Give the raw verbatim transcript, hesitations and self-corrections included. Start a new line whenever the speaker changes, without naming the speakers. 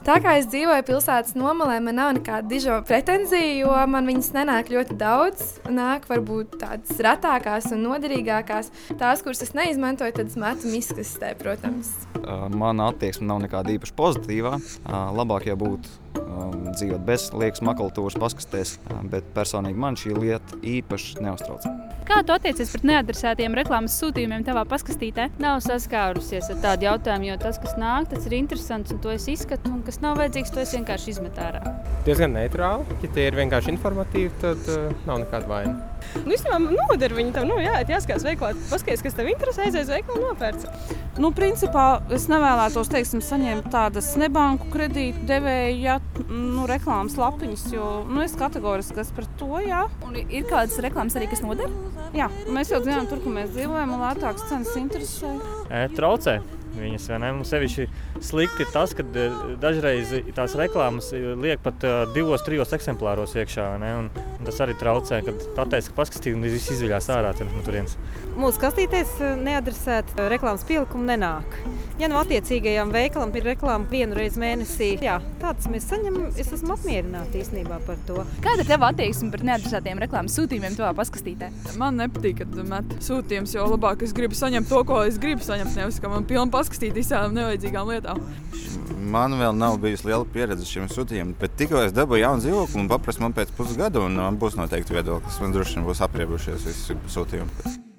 Tā kā es dzīvoju pilsētas nomalē, man nav nekāda dižo pretenzija, jo man viņas nenāk ļoti daudz. Nāk varbūt tādas retākās un noderīgākās. Tās, kuras es neizmantoju, tad es metu miskastē, protams.
Mana attieksme nav nekāda īpaši pozitīvā. Labāk jau būtu um, dzīvot bez liekas makulatūras paskastēs, bet personīgi man šī lieta īpaši neuztrauc.
Kā tu attiecies pret neadresētiem reklāmas sūtījumiem tavā paskastītē?
Nav saskārusies ar tādu jautājumu, jo tas, kas nāk, tas ir interesants un to es izskatu, un kas nav vajadzīgs, to es vienkārši izmetu ārā.
Diezgan neitrāli. Ja tie ir vienkārši informatīvi, tad uh, nav nekāda vaina.
Nu, īstenībā noder viņi tam, nu, jāiet, jāskatās veiklā, paskaties, kas tev interesē, aizies veiklā un nopērc.
Nu, principā, es nevēlētos, teiksim, saņemt tādas nebanku kredītu devēju, ja, nu, reklāmas lapiņas, jo, nu, es kategoriski esmu par to, jā.
Un ir kādas reklāmas arī, kas noder?
Jā, mēs jau zinām, tur, kur mēs dzīvojam, un lētākas cenas interesē.
E, traucē. Viņas, vai ne? Mums sevišķi slikti ir tas, ka dažreiz tās reklāmas liek pat divos, trijos eksemplāros iekšā, vai ne? Un, un tas arī traucē, kad pateic, ka paskatīt un viss izviļās ārā no turienes.
Mūsu kastītēs neadresēta reklāmas pielikuma nenāk. Ja no attiecīgajām veikalam ir reklāma vienu reizi mēnesī, jā, tādas mēs saņemam, es esmu apmierināta īstenībā par to.
Kāda ir tava attieksme pret neadresētiem reklāmas sūtījumiem tavā paskastītē?
Man nepatīk, kad met sūtījums, jo labāk es gribu saņemt to, ko es gribu saņemt, nevis, ka man pilna paskastīt visām nevajadzīgām lietām.
Man vēl nav bijusi liela pieredze šiem sūtījumiem, bet tikko es dabūju jaunu dzīvokli un paprasu man pēc pusgada, un man būs noteikti viedoklis. Man droši vien būs apriebušies visi sūtījumi.